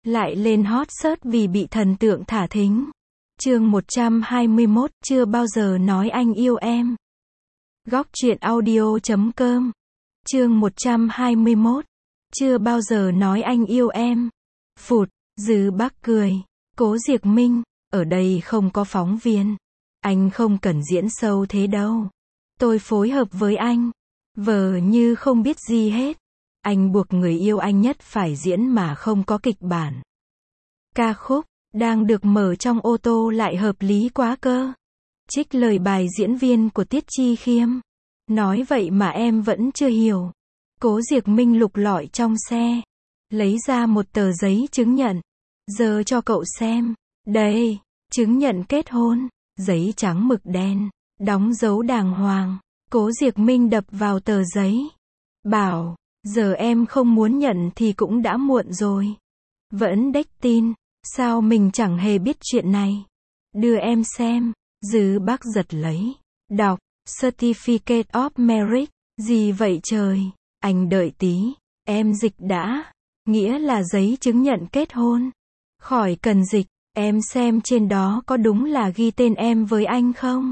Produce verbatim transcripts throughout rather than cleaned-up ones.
lại lên hot search vì bị thần tượng thả thính. Chương một trăm hai mươi mốt, chưa bao giờ nói anh yêu em. Góc truyện audio chấm com. Chương một trăm hai mươi mốt, chưa bao giờ nói anh yêu em. Phụt, Dư Bác cười. Cố Diệc Minh, ở đây không có phóng viên. Anh không cần diễn sâu thế đâu. Tôi phối hợp với anh. Vờ như không biết gì hết. Anh buộc người yêu anh nhất phải diễn mà không có kịch bản. Ca khúc đang được mở trong ô tô lại hợp lý quá cơ. Trích lời bài diễn viên của Tiết Chi Khiêm. Nói vậy mà em vẫn chưa hiểu. Cố Diệc Minh lục lọi trong xe, lấy ra một tờ giấy chứng nhận, giơ cho cậu xem. Đây, chứng nhận kết hôn, giấy trắng mực đen, đóng dấu đàng hoàng. Cố Diệc Minh đập vào tờ giấy, bảo, giờ em không muốn nhận thì cũng đã muộn rồi. Vẫn đếch tin, sao mình chẳng hề biết chuyện này. Đưa em xem. Dư Bác giật lấy, đọc, Certificate of Marriage, gì vậy trời. Anh đợi tí, em dịch đã, nghĩa là giấy chứng nhận kết hôn. Khỏi cần dịch, em xem trên đó có đúng là ghi tên em với anh không?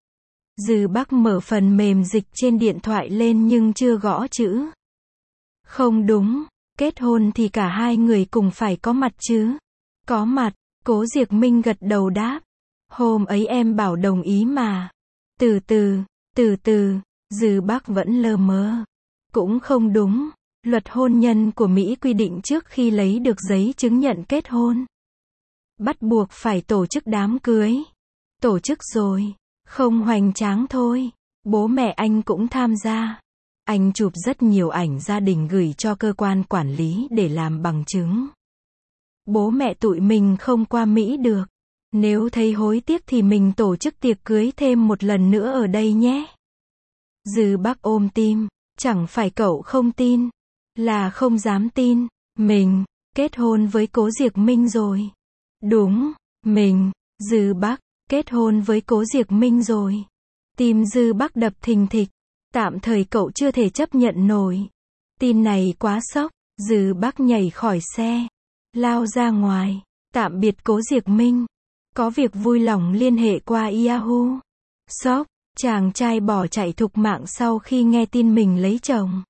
Dư Bác mở phần mềm dịch trên điện thoại lên nhưng chưa gõ chữ. Không đúng, kết hôn thì cả hai người cùng phải có mặt chứ. Có mặt, Cố Diệc Minh gật đầu đáp. Hôm ấy em bảo đồng ý mà. Từ từ, từ từ, Dư Bác vẫn lơ mơ. Cũng không đúng, luật hôn nhân của Mỹ quy định trước khi lấy được giấy chứng nhận kết hôn, bắt buộc phải tổ chức đám cưới. Tổ chức rồi, không hoành tráng thôi. Bố mẹ anh cũng tham gia. Anh chụp rất nhiều ảnh gia đình gửi cho cơ quan quản lý để làm bằng chứng. Bố mẹ tụi mình không qua Mỹ được. Nếu thấy hối tiếc thì mình tổ chức tiệc cưới thêm một lần nữa ở đây nhé. Dư Bác ôm tim. Chẳng phải cậu không tin, là không dám tin. Mình kết hôn với Cố Diệc Minh rồi. Đúng, mình, Dư Bác, kết hôn với Cố Diệc Minh rồi. Tim Dư Bác đập thình thịch. Tạm thời cậu chưa thể chấp nhận nổi. Tin này quá sốc. Dư Bác nhảy khỏi xe, lao ra ngoài. Tạm biệt Cố Diệc Minh. Có việc vui lòng liên hệ qua Yahoo. Sốc. Chàng trai bỏ chạy thục mạng sau khi nghe tin mình lấy chồng.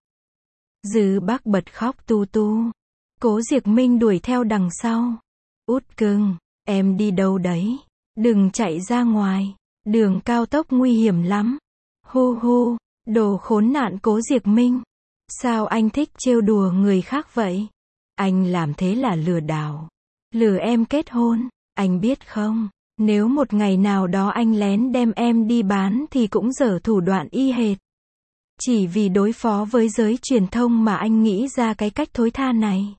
Dư Bác bật khóc tu tu. Cố Diệc Minh đuổi theo đằng sau. Út cưng, em đi đâu đấy? Đừng chạy ra ngoài. Đường cao tốc nguy hiểm lắm. Hu hu, đồ khốn nạn Cố Diệc Minh. Sao anh thích trêu đùa người khác vậy? Anh làm thế là lừa đảo. Lừa em kết hôn. Anh biết không? Nếu một ngày nào đó anh lén đem em đi bán thì cũng dở thủ đoạn y hệt. Chỉ vì đối phó với giới truyền thông mà anh nghĩ ra cái cách thối tha này.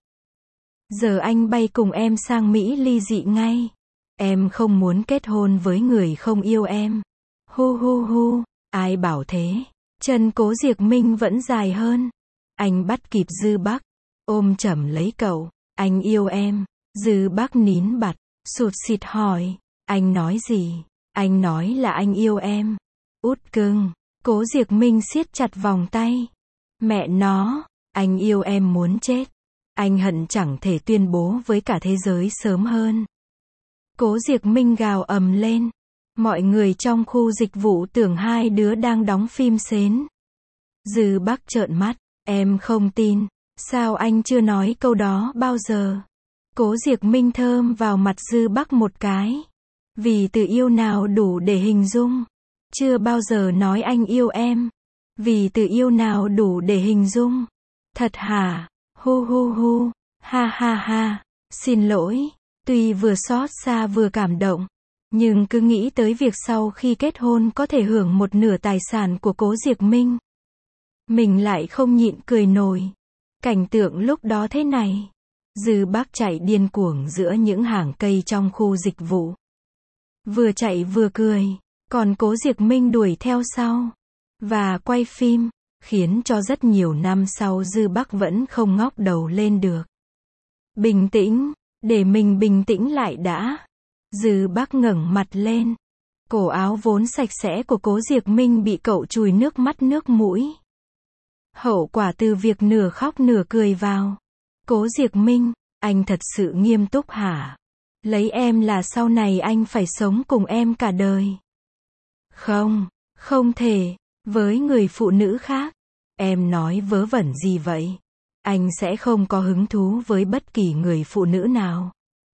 Giờ anh bay cùng em sang Mỹ ly dị ngay. Em không muốn kết hôn với người không yêu em. Hu hu hu, ai bảo thế? Chân Cố Diệc Minh vẫn dài hơn. Anh bắt kịp Dư Bác, ôm chầm lấy cậu. Anh yêu em. Dư Bác nín bặt, sụt sịt hỏi. Anh nói gì? Anh nói là anh yêu em. Út cưng. Cố Diệc Minh siết chặt vòng tay. Mẹ nó, anh yêu em muốn chết. Anh hận chẳng thể tuyên bố với cả thế giới sớm hơn. Cố Diệc Minh gào ầm lên. Mọi người trong khu dịch vụ tưởng hai đứa đang đóng phim xến. Dư Bác trợn mắt. Em không tin. Sao anh chưa nói câu đó bao giờ? Cố Diệc Minh thơm vào mặt Dư Bác một cái. Vì từ yêu nào đủ để hình dung? Chưa bao giờ nói anh yêu em. Vì từ yêu nào đủ để hình dung? Thật hả? Hu hu hu. Ha ha ha. Xin lỗi. Tuy vừa xót xa vừa cảm động. Nhưng cứ nghĩ tới việc sau khi kết hôn có thể hưởng một nửa tài sản của Cố Diệc Minh. Mình lại không nhịn cười nổi. Cảnh tượng lúc đó thế này. Dư Bác chạy điên cuồng giữa những hàng cây trong khu dịch vụ. Vừa chạy vừa cười, còn Cố Diệc Minh đuổi theo sau và quay phim, khiến cho rất nhiều năm sau Dư Bác vẫn không ngóc đầu lên được. Bình tĩnh, để mình bình tĩnh lại đã. Dư Bác ngẩng mặt lên. Cổ áo vốn sạch sẽ của Cố Diệc Minh bị cậu chùi nước mắt nước mũi. Hậu quả từ việc nửa khóc nửa cười vào. Cố Diệc Minh, Anh thật sự nghiêm túc hả? Lấy em là sau này anh phải sống cùng em cả đời. Không, không thể, với người phụ nữ khác. Em nói vớ vẩn gì vậy? Anh sẽ không có hứng thú với bất kỳ người phụ nữ nào.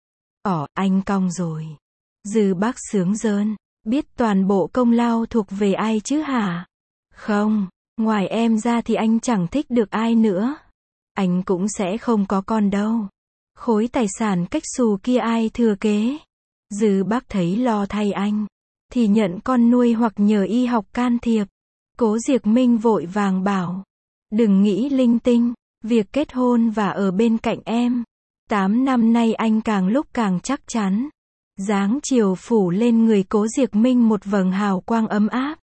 Ỏ, anh cong rồi. Dư Bắc sướng rơn. Biết toàn bộ công lao thuộc về ai chứ hả? Không, ngoài em ra thì anh chẳng thích được ai nữa. Anh cũng sẽ không có con đâu. Khối tài sản cách xù kia ai thừa kế? Dư Bắc thấy lo thay anh. Thì nhận con nuôi hoặc nhờ y học can thiệp. Cố Diệc Minh vội vàng bảo. Đừng nghĩ linh tinh. Việc kết hôn và ở bên cạnh em. Tám năm nay anh càng lúc càng chắc chắn. Dáng chiều phủ lên người Cố Diệc Minh một vầng hào quang ấm áp.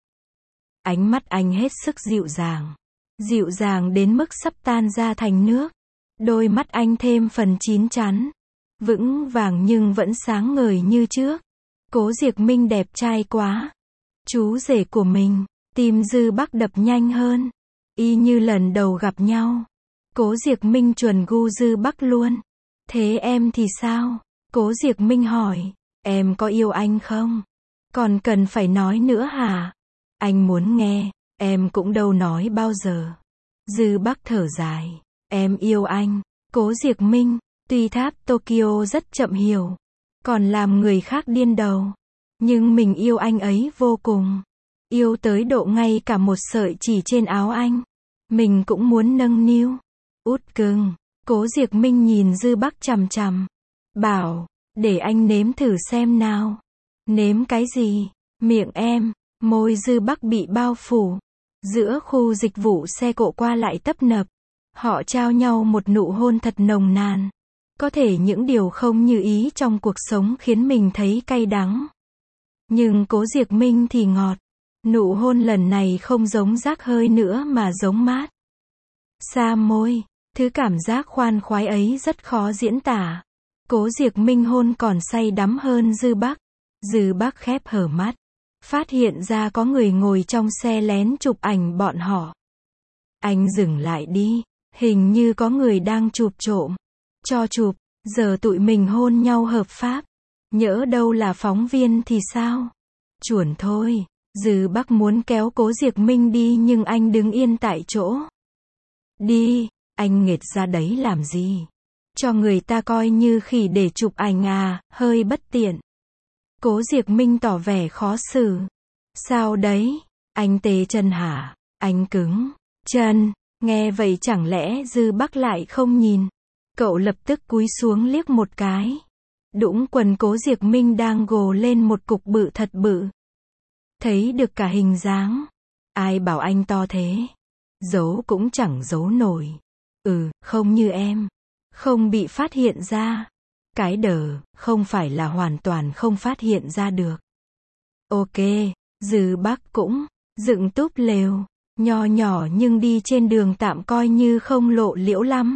Ánh mắt anh hết sức dịu dàng. Dịu dàng đến mức sắp tan ra thành nước. Đôi mắt anh thêm phần chín chắn. Vững vàng nhưng vẫn sáng ngời như trước. Cố Diệc Minh đẹp trai quá. Chú rể của mình. Tim Dư Bắc đập nhanh hơn. Y như lần đầu gặp nhau. Cố Diệc Minh chuẩn gu Dư Bắc luôn. Thế em thì sao? Cố Diệc Minh hỏi. Em có yêu anh không? Còn cần phải nói nữa hả? Anh muốn nghe. Em cũng đâu nói bao giờ. Dư Bắc thở dài. Em yêu anh. Cố Diệc Minh. Tuy tháp Tokyo rất chậm hiểu. Còn làm người khác điên đầu. Nhưng mình yêu anh ấy vô cùng. Yêu tới độ ngay cả một sợi chỉ trên áo anh. Mình cũng muốn nâng niu. Út cưng. Cố Diệc Minh nhìn Dư Bắc chằm chằm. Bảo. Để anh nếm thử xem nào. Nếm cái gì? Miệng em. Môi Dư Bắc bị bao phủ. Giữa khu dịch vụ xe cộ qua lại tấp nập. Họ trao nhau một nụ hôn thật nồng nàn. Có thể những điều không như ý trong cuộc sống khiến mình thấy cay đắng. Nhưng Cố Diệc Minh thì ngọt. Nụ hôn lần này không giống rác hơi nữa mà giống mát. Xa môi. Thứ cảm giác khoan khoái ấy rất khó diễn tả. Cố Diệc Minh hôn còn say đắm hơn Dư Bắc. Dư Bắc khép hờ mắt. Phát hiện ra có người ngồi trong xe lén chụp ảnh bọn họ. Anh dừng lại đi. Hình như có người đang chụp trộm. Cho chụp. Giờ tụi mình hôn nhau hợp pháp. Nhỡ đâu là phóng viên thì sao? Chuồn thôi. Dư Bắc muốn kéo Cố Diệc Minh đi nhưng anh đứng yên tại chỗ. Đi. Anh nghệt ra đấy làm gì? Cho người ta coi như khỉ để chụp ảnh à, hơi bất tiện. Cố Diệc Minh tỏ vẻ khó xử. Sao đấy? Anh tê chân hả? Anh cứng chân. Nghe vậy chẳng lẽ Dư Bắc lại không nhìn? Cậu lập tức cúi xuống liếc một cái. Đũng quần Cố Diệc Minh đang gồ lên một cục bự thật bự. Thấy được cả hình dáng. Ai bảo anh to thế? Giấu cũng chẳng giấu nổi. Ừ, không như em. Không bị phát hiện ra. Cái đờ, không phải là hoàn toàn không phát hiện ra được. Ok, Dư Bắc cũng dựng túp lều. Nho nhỏ nhưng đi trên đường tạm coi như không lộ liễu lắm.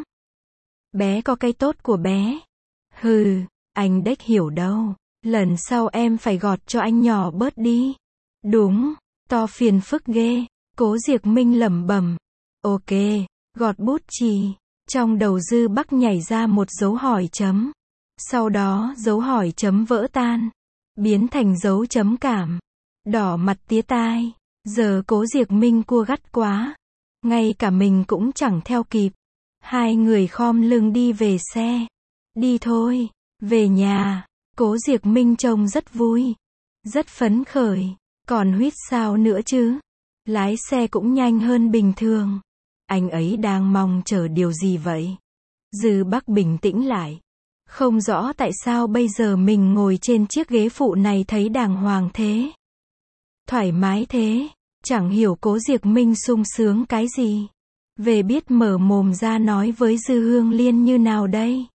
Bé có cái tốt của bé. Hừ, anh đếch hiểu đâu. Lần sau em phải gọt cho anh nhỏ bớt đi. Đúng, to phiền phức ghê. Cố Diệc Minh lẩm bẩm. Ok, gọt bút chì. Trong đầu Dư Bắc nhảy ra một dấu hỏi chấm. Sau đó dấu hỏi chấm vỡ tan. Biến thành dấu chấm cảm. Đỏ mặt tía tai. Giờ Cố Diệc Minh cua gắt quá. Ngay cả mình cũng chẳng theo kịp. Hai người khom lưng đi về xe. Đi thôi. Về nhà. Cố Diệc Minh trông rất vui. Rất phấn khởi. Còn huýt sao nữa chứ? Lái xe cũng nhanh hơn bình thường. Anh ấy đang mong chờ điều gì vậy? Dư Bắc bình tĩnh lại. Không rõ tại sao bây giờ mình ngồi trên chiếc ghế phụ này thấy đàng hoàng thế. Thoải mái thế. Chẳng hiểu Cố Diệc Minh sung sướng cái gì. Về biết mở mồm ra nói với Dư Hương Liên như nào đây?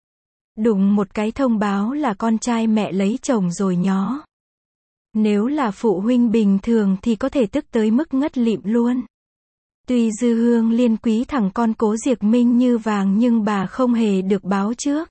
Đùng một cái thông báo là con trai mẹ lấy chồng rồi nhó. Nếu là phụ huynh bình thường thì có thể tức tới mức ngất lịm luôn. Tuy Dư Hương Liên quý thằng con Cố Diệc Minh như vàng nhưng bà không hề được báo trước.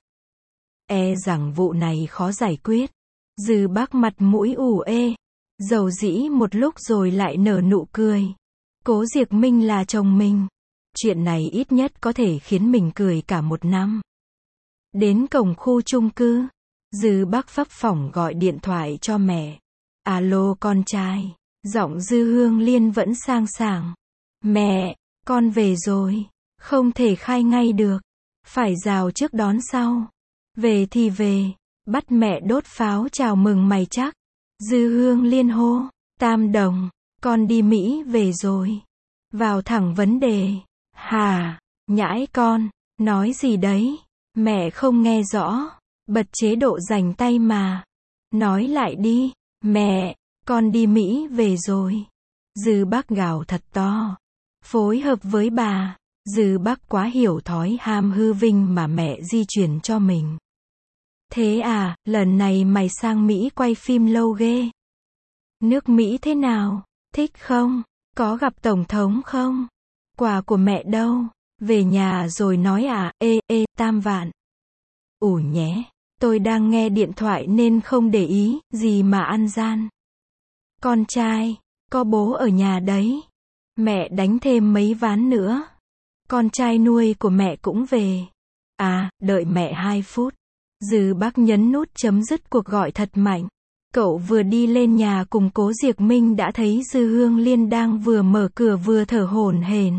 E rằng vụ này khó giải quyết. Dư Bắc mặt mũi ủ ê. Dầu dĩ một lúc rồi lại nở nụ cười. Cố Diệc Minh là chồng mình. Chuyện này ít nhất có thể khiến mình cười cả một năm. Đến cổng khu chung cư, Dư Bắc phấp phỏng gọi điện thoại cho mẹ. Alo con trai, giọng Dư Hương Liên vẫn sang sảng. Mẹ, con về rồi, không thể khai ngay được, phải rào trước đón sau. Về thì về, bắt mẹ đốt pháo chào mừng mày chắc. Dư Hương Liên hô, Tam Đồng, con đi Mỹ về rồi. Vào thẳng vấn đề. Hà, nhãi con, nói gì đấy? Mẹ không nghe rõ, bật chế độ dành tay mà. Nói lại đi, mẹ, con đi Mỹ về rồi. Dư Bắc gào thật to. Phối hợp với bà, Dư Bắc quá hiểu thói ham hư vinh mà mẹ di truyền cho mình. Thế à, lần này mày sang Mỹ quay phim lâu ghê. Nước Mỹ thế nào? Thích không? Có gặp Tổng thống không? Quà của mẹ đâu? Về nhà rồi nói à, ê, ê, Tam Vạn. Ủi nhé, tôi đang nghe điện thoại nên không để ý, gì mà ăn gian. Con trai, có bố ở nhà đấy. Mẹ đánh thêm mấy ván nữa. Con trai nuôi của mẹ cũng về. À, đợi mẹ hai phút. Dư Bắc nhấn nút chấm dứt cuộc gọi thật mạnh. Cậu vừa đi lên nhà cùng Cố Diệc Minh đã thấy Dư Hương Liên đang vừa mở cửa vừa thở hổn hển.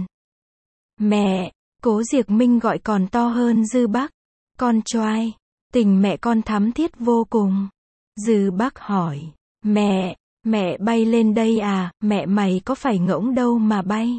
Mẹ, Cố Diệc Minh gọi còn to hơn Dư Bắc. Con trai, tình mẹ con thắm thiết vô cùng. Dư Bắc hỏi, mẹ, mẹ bay lên đây à, mẹ mày có phải ngỗng đâu mà bay.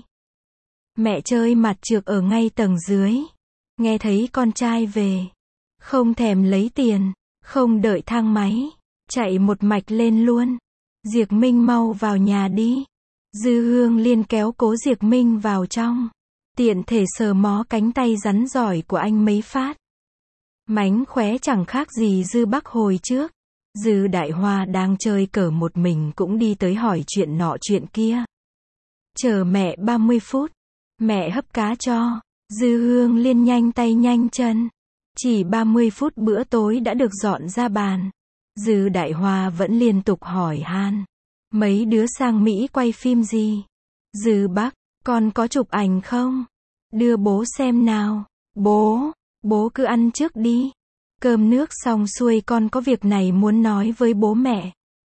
Mẹ chơi mặt trược ở ngay tầng dưới. Nghe thấy con trai về. Không thèm lấy tiền, không đợi thang máy. Chạy một mạch lên luôn. Diệc Minh mau vào nhà đi. Dư Hương Liên kéo Cố Diệc Minh vào trong. Tiện thể sờ mó cánh tay rắn giỏi của anh mấy phát. Mánh khóe chẳng khác gì Dư Bắc hồi trước. Dư Đại Hoa đang chơi cờ một mình cũng đi tới hỏi chuyện nọ chuyện kia. Chờ mẹ ba mươi phút. Mẹ hấp cá cho. Dư Hương Liên nhanh tay nhanh chân. Chỉ ba mươi phút bữa tối đã được dọn ra bàn. Dư Đại Hoa vẫn liên tục hỏi han. Mấy đứa sang Mỹ quay phim gì? Dư Bắc, con có chụp ảnh không? Đưa bố xem nào. Bố, bố cứ ăn trước đi. Cơm nước xong xuôi con có việc này muốn nói với bố mẹ.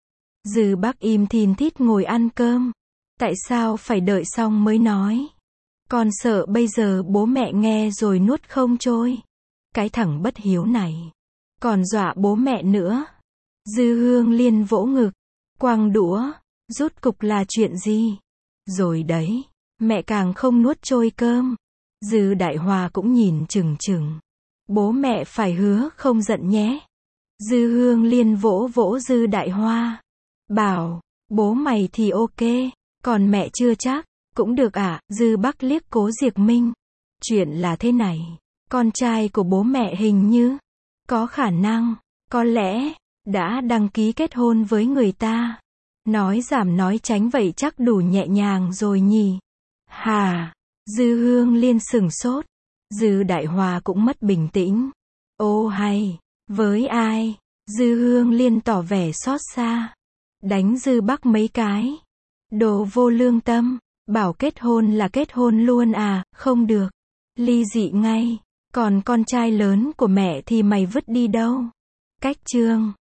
Dư Bắc im thin thít ngồi ăn cơm. Tại sao phải đợi xong mới nói? Con sợ bây giờ bố mẹ nghe rồi nuốt không trôi. Cái thằng bất hiếu này. Còn dọa bố mẹ nữa. Dư Hương Liên vỗ ngực. Quăng đũa. Rút cục là chuyện gì? Rồi đấy. Mẹ càng không nuốt trôi cơm. Dư Đại Hoa cũng nhìn chừng chừng. Bố mẹ phải hứa không giận nhé. Dư Hương Liên vỗ vỗ Dư Đại Hoa. Bảo, bố mày thì ok. Còn mẹ chưa chắc. Cũng được à, Dư Bắc liếc Cố Diệc Minh. Chuyện là thế này. Con trai của bố mẹ hình như. Có khả năng. Có lẽ. Đã đăng ký kết hôn với người ta. Nói giảm nói tránh vậy chắc đủ nhẹ nhàng rồi nhỉ. Hà. Dư Hương Liên sửng sốt. Dư Đại Hoa cũng mất bình tĩnh. Ô hay. Với ai? Dư Hương Liên tỏ vẻ xót xa. Đánh Dư Bắc mấy cái. Đồ vô lương tâm. Bảo kết hôn là kết hôn luôn à, không được. Ly dị ngay. Còn con trai lớn của mẹ thì mày vứt đi đâu? Cách chương.